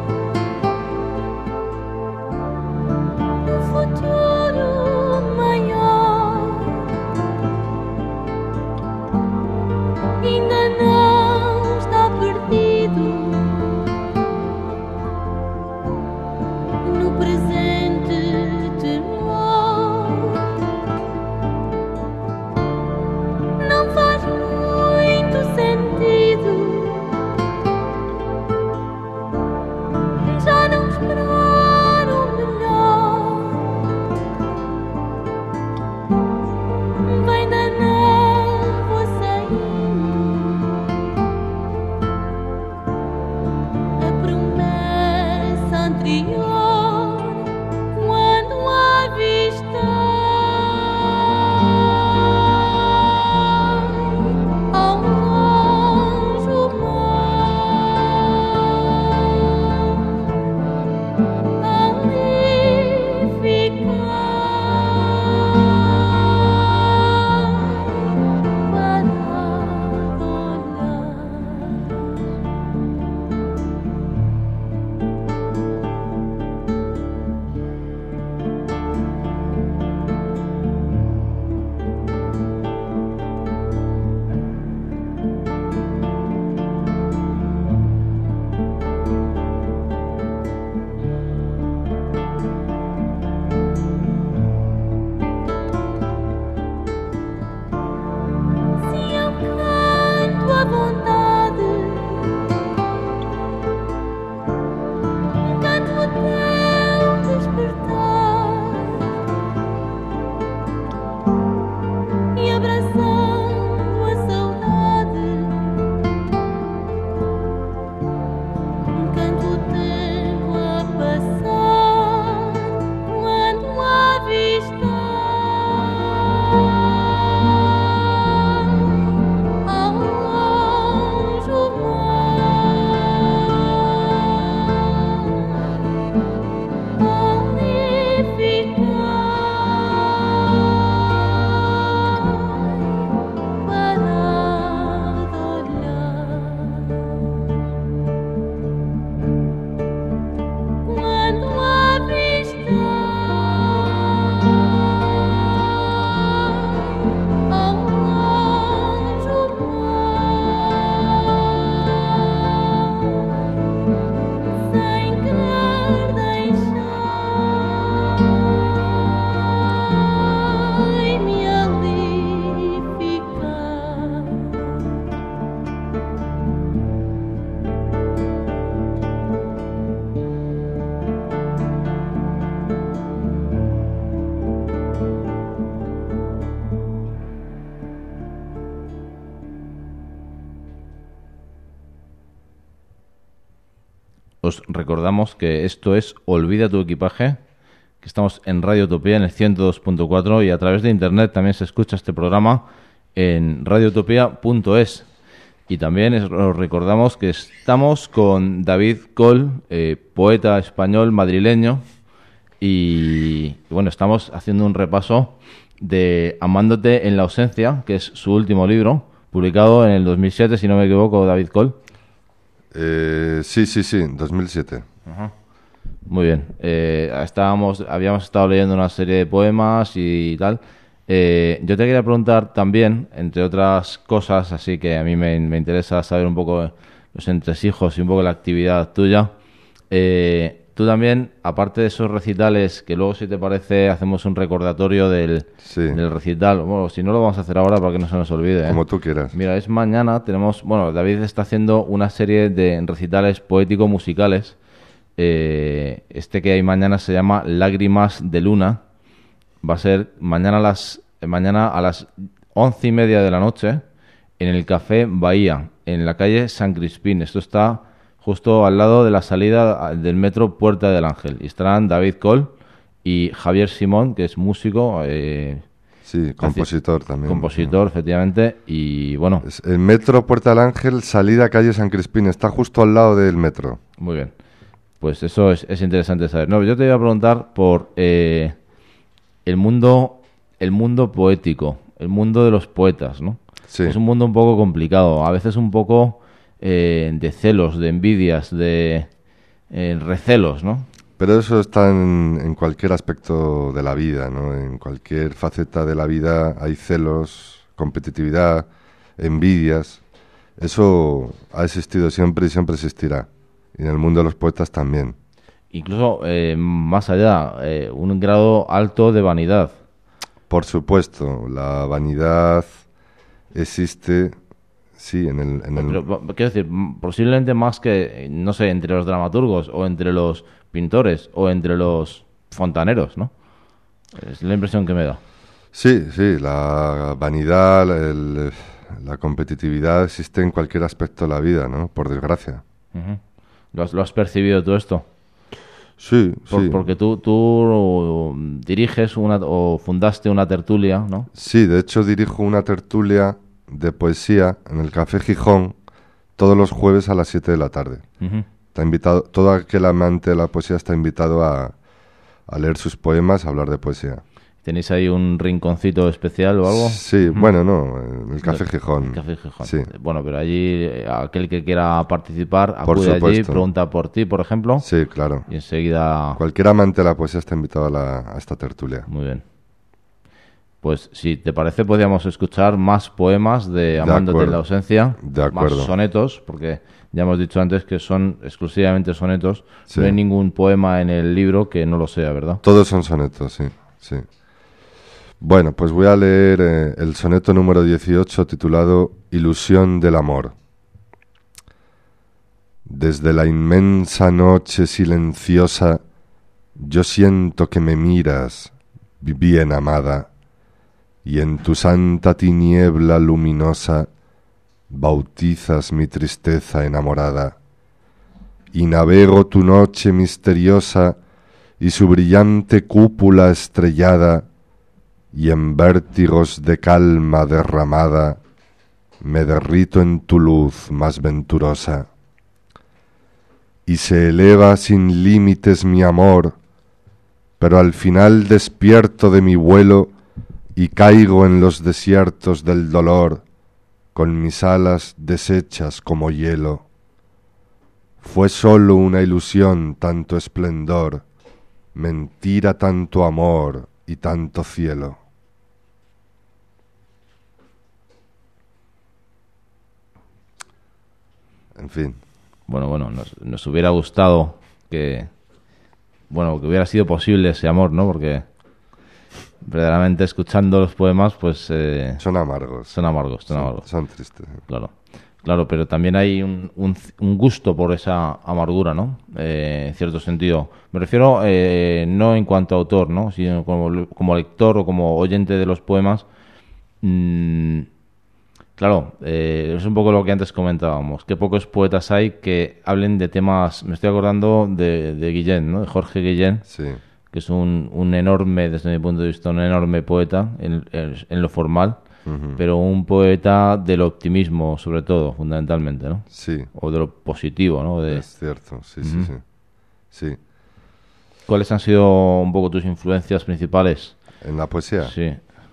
Os recordamos que esto es Olvida tu equipaje, que estamos en Radio Utopía en el 102.4 y a través de internet también se escucha este programa en radioutopía.es. Y también os recordamos que estamos con David Coll, poeta español madrileño, y bueno, estamos haciendo un repaso de Amándote en la ausencia, que es su último libro, publicado en el 2007, si no me equivoco, David Coll. Sí, 2007. Ajá. Muy bien. Habíamos estado leyendo una serie de poemas y tal. Yo te quería preguntar también, entre otras cosas, así que a mí me interesa saber un poco los entresijos y un poco la actividad tuya. Tú también, aparte de esos recitales, que luego, si te parece, hacemos un recordatorio del recital. Bueno, si no, lo vamos a hacer ahora para que no se nos olvide. Como tú quieras. Mira, es mañana, David está haciendo una serie de recitales poético-musicales. Este que hay mañana se llama Lágrimas de Luna. Va a ser mañana a las 11:30 de la noche en el Café Bahía, en la calle San Crispín. Esto está justo al lado de la salida del metro Puerta del Ángel. Y estarán David Coll y Javier Simón, que es músico. Sí, compositor también. Compositor, efectivamente. Y bueno. Es el metro Puerta del Ángel, salida calle San Crispín. Está justo al lado del metro. Muy bien. Pues eso es interesante saber. No, yo te iba a preguntar por el mundo poético, el mundo de los poetas, ¿no? Sí. Es un mundo un poco complicado, a veces un poco de celos, de envidias, de recelos, ¿no? Pero eso está en cualquier aspecto de la vida, ¿no? En cualquier faceta de la vida hay celos, competitividad, envidias. Eso ha existido siempre y siempre existirá. Y en el mundo de los poetas también. Incluso más allá, un grado alto de vanidad. Por supuesto, la vanidad existe, sí, Pero, quiero decir, posiblemente más que, no sé, entre los dramaturgos o entre los pintores o entre los fontaneros, ¿no? Es la impresión que me da. Sí, la vanidad, la competitividad existe en cualquier aspecto de la vida, ¿no? Por desgracia. Uh-huh. ¿Lo has percibido todo esto? Sí, sí. Porque tú diriges o fundaste una tertulia, ¿no? Sí, de hecho dirijo una tertulia de poesía en el Café Gijón todos los jueves a las 7 de la tarde. Ujú. Está invitado, todo aquel amante de la poesía está invitado a leer sus poemas, a hablar de poesía. ¿Tenéis ahí un rinconcito especial o algo? Sí, bueno, no, en el Café Gijón. Café Gijón. Sí. Bueno, pero allí aquel que quiera participar Por acude allí, supuesto. pregunta por ti, por ejemplo, Sí, claro. y enseguida... Cualquier amante de la poesía está invitado a esta tertulia. Muy bien. Pues si te parece podríamos escuchar más poemas de Amándote en acuerdo. la ausencia, De acuerdo. más sonetos, porque ya hemos dicho antes que son exclusivamente sonetos. Sí. No hay ningún poema en el libro que no lo sea, ¿verdad? Todos son sonetos, sí, sí. Bueno, pues voy a leer el soneto número 18 titulado Ilusión del amor. Desde la inmensa noche silenciosa, yo siento que me miras, bien amada, y en tu santa tiniebla luminosa bautizas mi tristeza enamorada. Y navego tu noche misteriosa y su brillante cúpula estrellada, y en vértigos de calma derramada me derrito en tu luz más venturosa. Y se eleva sin límites mi amor, pero al final despierto de mi vuelo y caigo en los desiertos del dolor con mis alas deshechas como hielo. Fue solo una ilusión tanto esplendor, mentira tanto amor y tanto cielo. En fin. Bueno, nos hubiera gustado que hubiera sido posible ese amor, ¿no? Porque verdaderamente escuchando los poemas, pues... Son amargos. Son amargos. Son tristes. Claro, pero también hay un gusto por esa amargura, ¿no? En cierto sentido. Me refiero no en cuanto a autor, ¿no? Sino como lector o como oyente de los poemas. Claro, es un poco lo que antes comentábamos. Que pocos poetas hay que hablen de temas... Me estoy acordando de Guillén, ¿no? De Jorge Guillén, Sí. que es un enorme, desde mi punto de vista, un enorme poeta en lo formal. Ujú. Pero un poeta del optimismo, sobre todo, fundamentalmente, ¿no? Sí, O de lo positivo, ¿no? es cierto. Sí, sí, sí. Sí. ¿Cuáles han sido un poco tus influencias principales? En la poesía. Sí.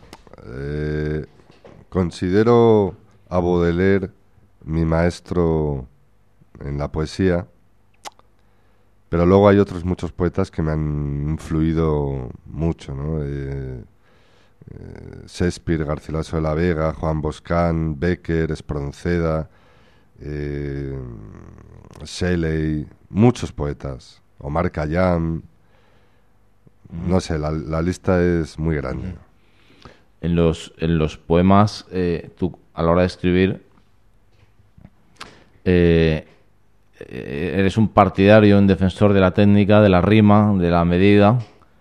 Considero a Baudelaire mi maestro en la poesía, pero luego hay otros muchos poetas que me han influido mucho, ¿no? Shakespeare, Garcilaso de la Vega, Juan Boscán, Becker, Espronceda, Shelley, muchos poetas, Omar Khayyam, no sé, la lista es muy grande. En los poemas, tú a la hora de escribir, eres un partidario, un defensor de la técnica, de la rima, de la medida.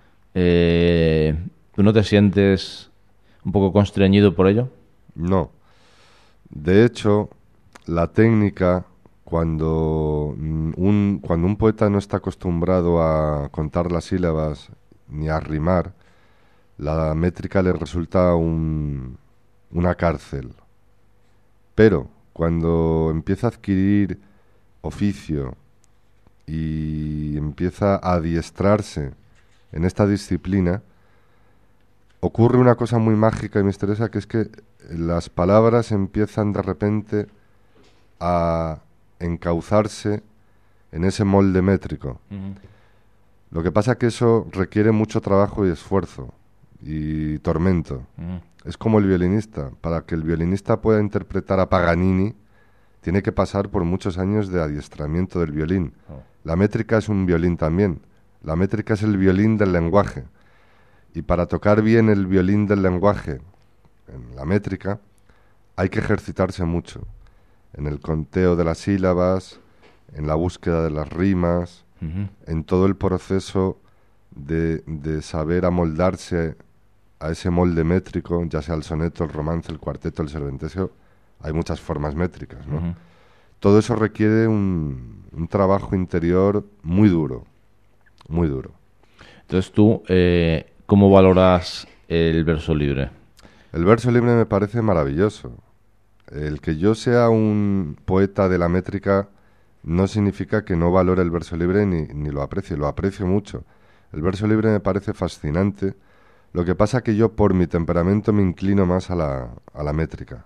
¿Tú no te sientes un poco constreñido por ello? No. De hecho, la técnica, cuando un poeta no está acostumbrado a contar las sílabas ni a rimar, la métrica le resulta una cárcel. Pero cuando empieza a adquirir oficio y empieza a adiestrarse en esta disciplina, ocurre una cosa muy mágica y misteriosa, que es que las palabras empiezan de repente a encauzarse en ese molde métrico. Lo que pasa es que eso requiere mucho trabajo y esfuerzo y tormento. Es como el violinista. Para que el violinista pueda interpretar a Paganini, tiene que pasar por muchos años de adiestramiento del violín. La métrica es un violín también. La métrica es el violín del lenguaje. Y para tocar bien el violín del lenguaje, en la métrica, hay que ejercitarse mucho. En el conteo de las sílabas, en la búsqueda de las rimas, en todo el proceso de saber amoldarse a ese molde métrico, ya sea el soneto, el romance, el cuarteto, el serventesio. Hay muchas formas métricas, ¿no? Todo eso requiere un trabajo interior muy duro, muy duro. Entonces tú, ¿cómo valoras el verso libre? El verso libre me parece maravilloso. El que yo sea un poeta de la métrica no significa que no valore el verso libre ni lo aprecio mucho. El verso libre me parece fascinante. Lo que pasa que yo por mi temperamento me inclino más a la métrica.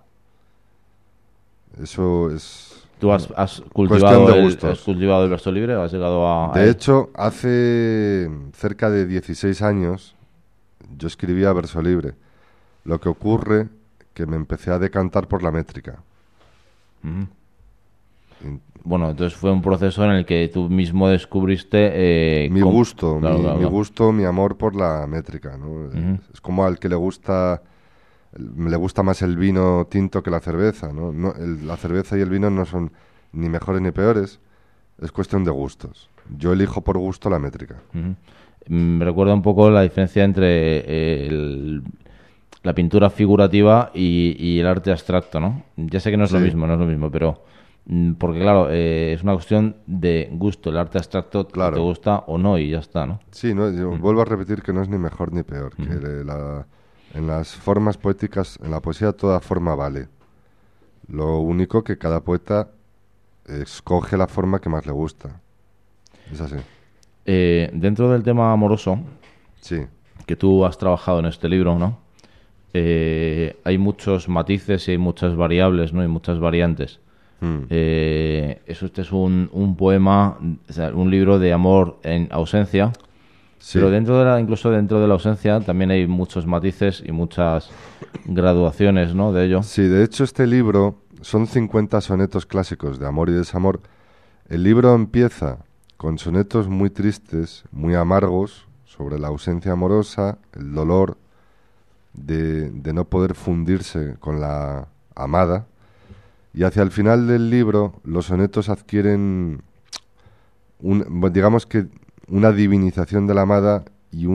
Eso es ¿Tú has cuestión de gustos. has cultivado el verso libre? ¿Has llegado a De él? hecho, hace cerca de 16 años yo escribía verso libre. Lo que ocurre que me empecé a decantar por la métrica. Ujú. Y Bueno, entonces fue un proceso en el que tú mismo descubriste... mi gusto, Claro, mi, claro, mi claro. gusto, mi amor por la métrica, ¿no? Ujú. Es como al que le gusta más el vino tinto que la cerveza, ¿no? La cerveza y el vino no son ni mejores ni peores, es cuestión de gustos. Yo elijo por gusto la métrica. Ujú. Me recuerda un poco la diferencia entre la pintura figurativa y el arte abstracto, ¿no? Ya sé que no es lo Sí. mismo, pero porque claro, es una cuestión de gusto. El arte abstracto Claro. te gusta o no y ya está, ¿no? Sí, ¿no? Yo vuelvo a repetir que no es ni mejor ni peor, que en las formas poéticas, en la poesía toda forma vale. Lo único que cada poeta escoge la forma que más le gusta. Es así. Dentro del tema amoroso Sí, que tú has trabajado en este libro, ¿no? Hay muchos matices y hay muchas variables, ¿no? Y muchas variantes. Este es un poema, o sea, un libro de amor en ausencia, sí. pero incluso dentro de la ausencia también hay muchos matices y muchas graduaciones, ¿no? De ello. Sí, de hecho este libro son 50 sonetos clásicos de amor y desamor. El libro empieza con sonetos muy tristes, muy amargos, sobre la ausencia amorosa, el dolor de no poder fundirse con la amada. Y hacia el final del libro los sonetos adquieren, digamos que una divinización de la amada y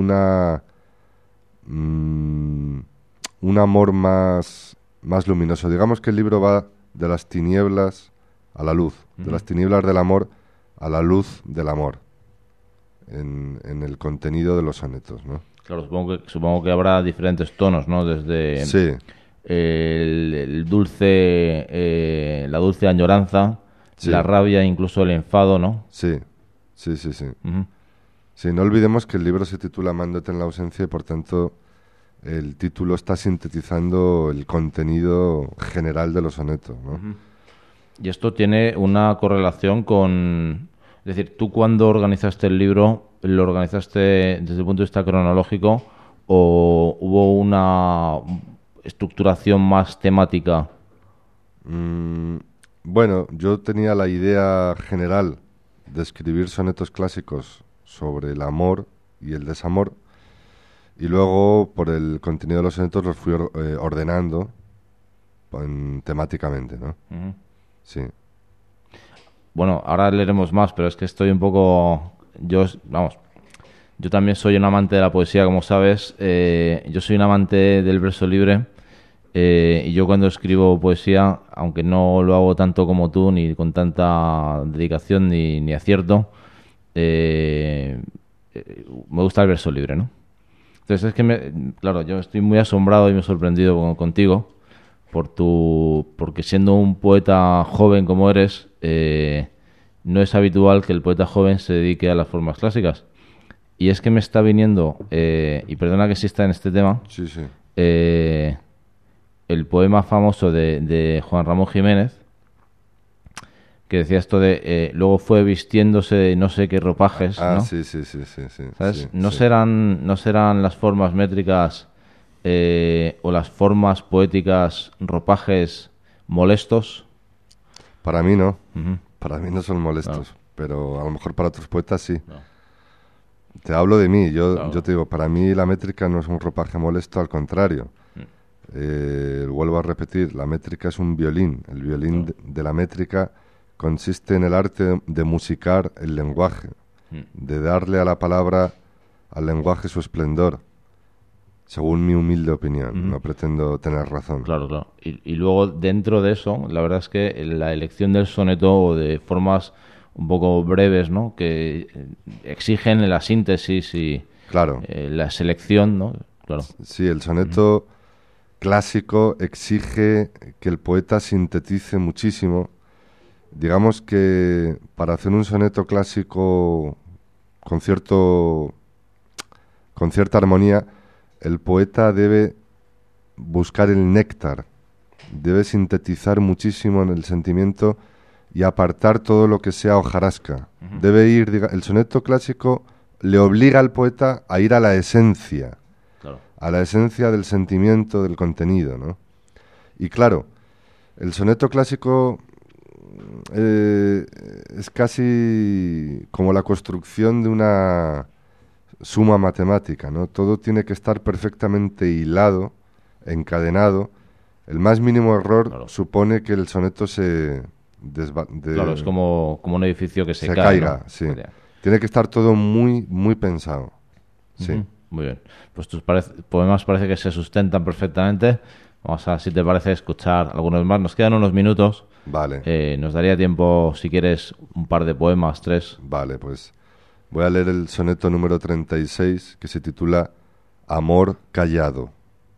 un amor más luminoso. Digamos que el libro va de las tinieblas a la luz, de las tinieblas del amor a la luz del amor, en el contenido de los sonetos, ¿no? Claro, supongo que habrá diferentes tonos, ¿no? Desde Sí, el dulce, la dulce añoranza, Sí. la rabia, incluso el enfado, ¿no? sí. Ujú. Sí, no olvidemos que el libro se titula Amándote en la ausencia y por tanto el título está sintetizando el contenido general de los sonetos, ¿no? Y esto tiene una correlación con... Es decir, tú cuando organizaste el libro, ¿lo organizaste desde el punto de vista cronológico o hubo una estructuración más temática? Bueno, yo tenía la idea general de escribir sonetos clásicos sobre el amor y el desamor y luego por el contenido de los sonetos los fui ordenando temáticamente, ¿no? Ujú. Sí. Bueno, ahora leeremos más, pero es que estoy un poco... Yo también soy un amante de la poesía, como sabes. Yo soy un amante del verso libre. Y yo cuando escribo poesía, aunque no lo hago tanto como tú, ni con tanta dedicación ni acierto, me gusta el verso libre, ¿no? Entonces es que, claro, yo estoy muy asombrado y muy sorprendido contigo porque siendo un poeta joven como eres, no es habitual que el poeta joven se dedique a las formas clásicas. Y es que me está viniendo, y perdona que exista en este tema, Sí, sí. el poema famoso de Juan Ramón Jiménez, que decía esto de luego fue vistiéndose de no sé qué ropajes, Ah, ¿no? sí. ¿Sabes? Sí, ¿No sí. serán las formas métricas o las formas poéticas ropajes molestos? Para mí no. Ujú. Para mí no son molestos, pero a lo mejor para otros poetas sí. No. Te hablo de mí, Claro. yo te digo, para mí la métrica no es un ropaje molesto, al contrario. Vuelvo a repetir, la métrica es un violín. El violín de la métrica consiste en el arte de musicar el lenguaje, de darle a la palabra, al lenguaje su esplendor, según mi humilde opinión. No pretendo tener razón. Claro, claro. Y luego dentro de eso, la verdad es que la elección del soneto o de formas un poco breves, ¿no? Que exigen la síntesis y Claro. la selección, ¿no? Claro. Sí, el soneto clásico exige que el poeta sintetice muchísimo. Digamos que para hacer un soneto clásico con cierta armonía, el poeta debe buscar el néctar, debe sintetizar muchísimo en el sentimiento y apartar todo lo que sea hojarasca. Debe ir, el soneto clásico le obliga al poeta a ir a la esencia, Claro. a la esencia del sentimiento, del contenido, ¿no? Y claro, el soneto clásico es casi como la construcción de una suma matemática, ¿no? Todo tiene que estar perfectamente hilado, encadenado. El más mínimo error Claro. supone que el soneto se Claro, es como un edificio que se cae, caiga, ¿no? sí. Podría. Tiene que estar todo muy, muy pensado. Sí. Ujú, muy bien. Pues tus poemas parece que se sustentan perfectamente. Vamos a ver si te parece escuchar algunos más. Nos quedan unos minutos. Vale, Nos daría tiempo, si quieres, un par de poemas, 3. vale, pues voy a leer el soneto número 36 que se titula Amor callado.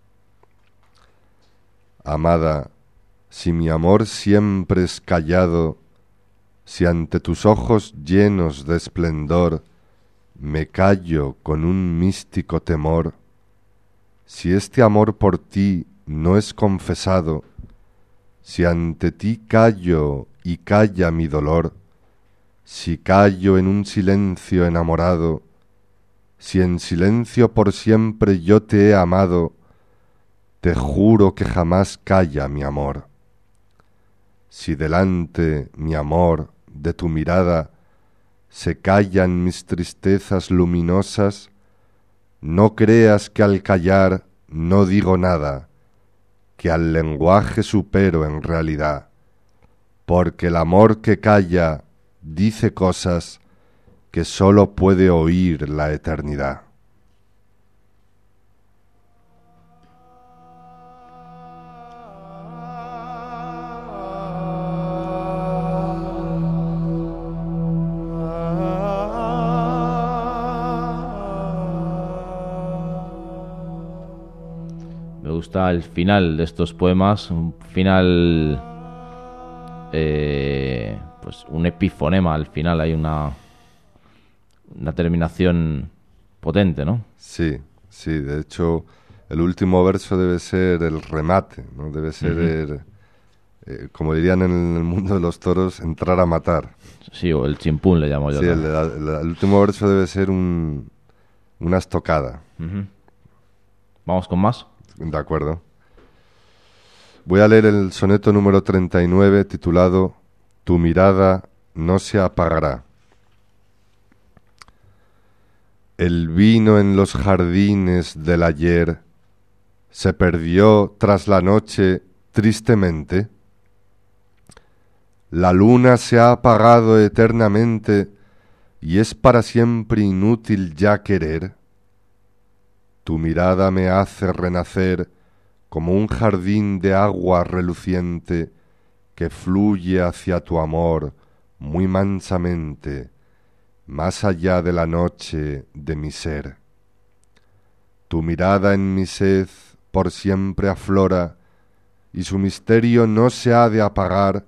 Amada, si mi amor siempre es callado, si ante tus ojos llenos de esplendor me callo con un místico temor, si este amor por ti no es confesado, si ante ti callo y calla mi dolor, si callo en un silencio enamorado, si en silencio por siempre yo te he amado, te juro que jamás calla mi amor. Si delante, mi amor, de tu mirada se callan mis tristezas luminosas, no creas que al callar no digo nada, que al lenguaje supero en realidad, porque el amor que calla dice cosas que sólo puede oír la eternidad. Me gusta el final de estos poemas, un final, pues un epifonema al final, hay una terminación potente, ¿no? Sí, sí, de hecho el último verso debe ser el remate, ¿no? Debe ser, como dirían en el mundo de los toros, entrar a matar. Sí, o el chimpún le llamo yo. Sí, también. el último verso debe ser una estocada. Ujú. Vamos con más. De acuerdo. Voy a leer el soneto número 39 titulado Tu mirada no se apagará. El vino en los jardines del ayer se perdió tras la noche tristemente. La luna se ha apagado eternamente y es para siempre inútil ya querer. Tu mirada me hace renacer como un jardín de agua reluciente que fluye hacia tu amor muy mansamente, más allá de la noche de mi ser. Tu mirada en mi sed por siempre aflora y su misterio no se ha de apagar.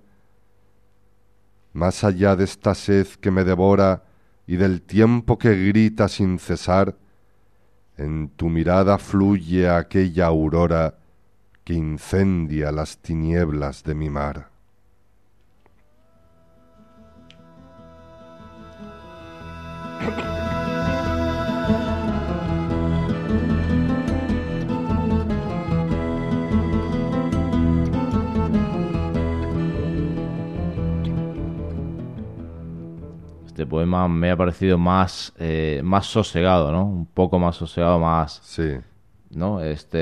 Más allá de esta sed que me devora y del tiempo que grita sin cesar, en tu mirada fluye aquella aurora que incendia las tinieblas de mi mar. Este poema me ha parecido más sosegado, ¿no? Un poco más sosegado, más, Sí, ¿no?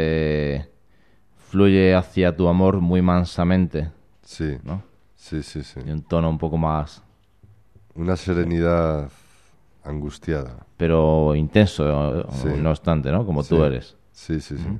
Fluye hacia tu amor muy mansamente, sí, ¿no? sí, sí, sí. Y un tono un poco más, Una serenidad angustiada. pero intenso, Sí. no obstante, ¿no? Como Sí. tú eres. Sí, sí, sí.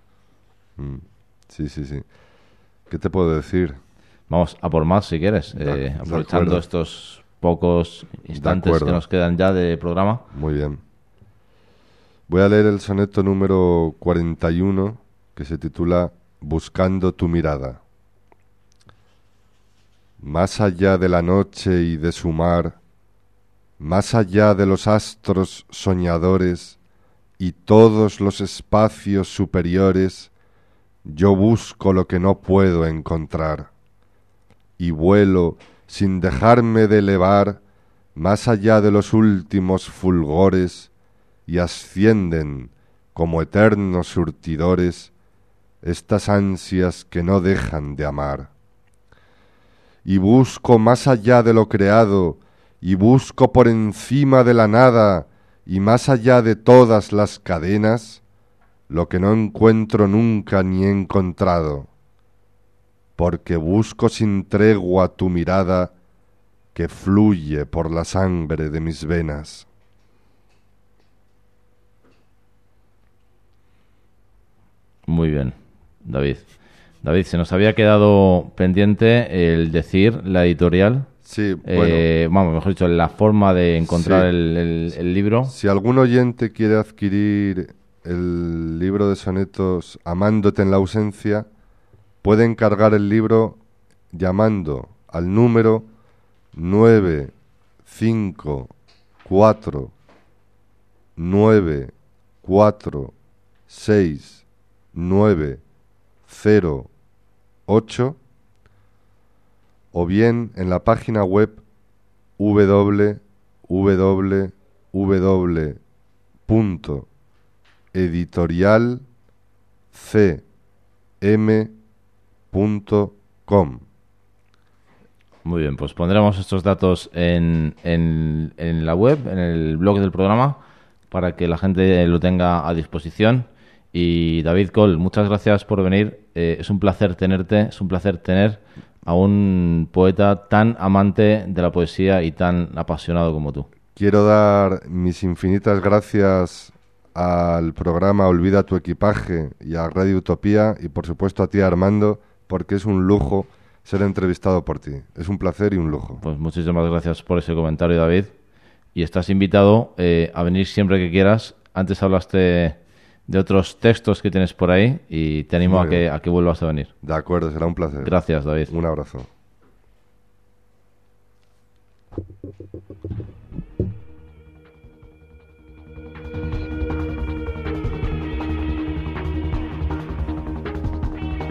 Sí, sí, sí. ¿Qué te puedo decir? Vamos a por más si quieres, De aprovechando acuerdo. estos pocos instantes que nos quedan ya de programa. Muy bien. Voy a leer el soneto número 41, que se titula Buscando tu mirada. Más allá de la noche y de su mar, más allá de los astros soñadores y todos los espacios superiores, yo busco lo que no puedo encontrar, y vuelo sin dejarme de elevar más allá de los últimos fulgores, y ascienden como eternos surtidores estas ansias que no dejan de amar. Y busco más allá de lo creado, y busco por encima de la nada, y más allá de todas las cadenas, lo que no encuentro nunca ni he encontrado, porque busco sin tregua tu mirada que fluye por la sangre de mis venas. Muy bien, David. David, se nos había quedado pendiente el decir la editorial. Sí, bueno. Vamos, mejor dicho, la forma de encontrar Sí. el libro. Si algún oyente quiere adquirir el libro de sonetos Amándote en la ausencia, puede encargar el libro llamando al número 954 946 908 o bien en la página web www.editorialcm.com. Muy bien, pues pondremos estos datos en la web, en el blog del programa, para que la gente lo tenga a disposición. Y David Coll, muchas gracias por venir. Es un placer tenerte, es un placer tener a un poeta tan amante de la poesía y tan apasionado como tú. Quiero dar mis infinitas gracias al programa Olvida tu equipaje y a Radio Utopía y por supuesto a ti, Armando, porque es un lujo ser entrevistado por ti. Es un placer y un lujo. Pues muchísimas gracias por ese comentario, David. Y estás invitado a venir siempre que quieras. Antes hablaste de otros textos que tienes por ahí y te animo a que vuelvas a venir. De acuerdo, será un placer. Gracias, David. Un abrazo.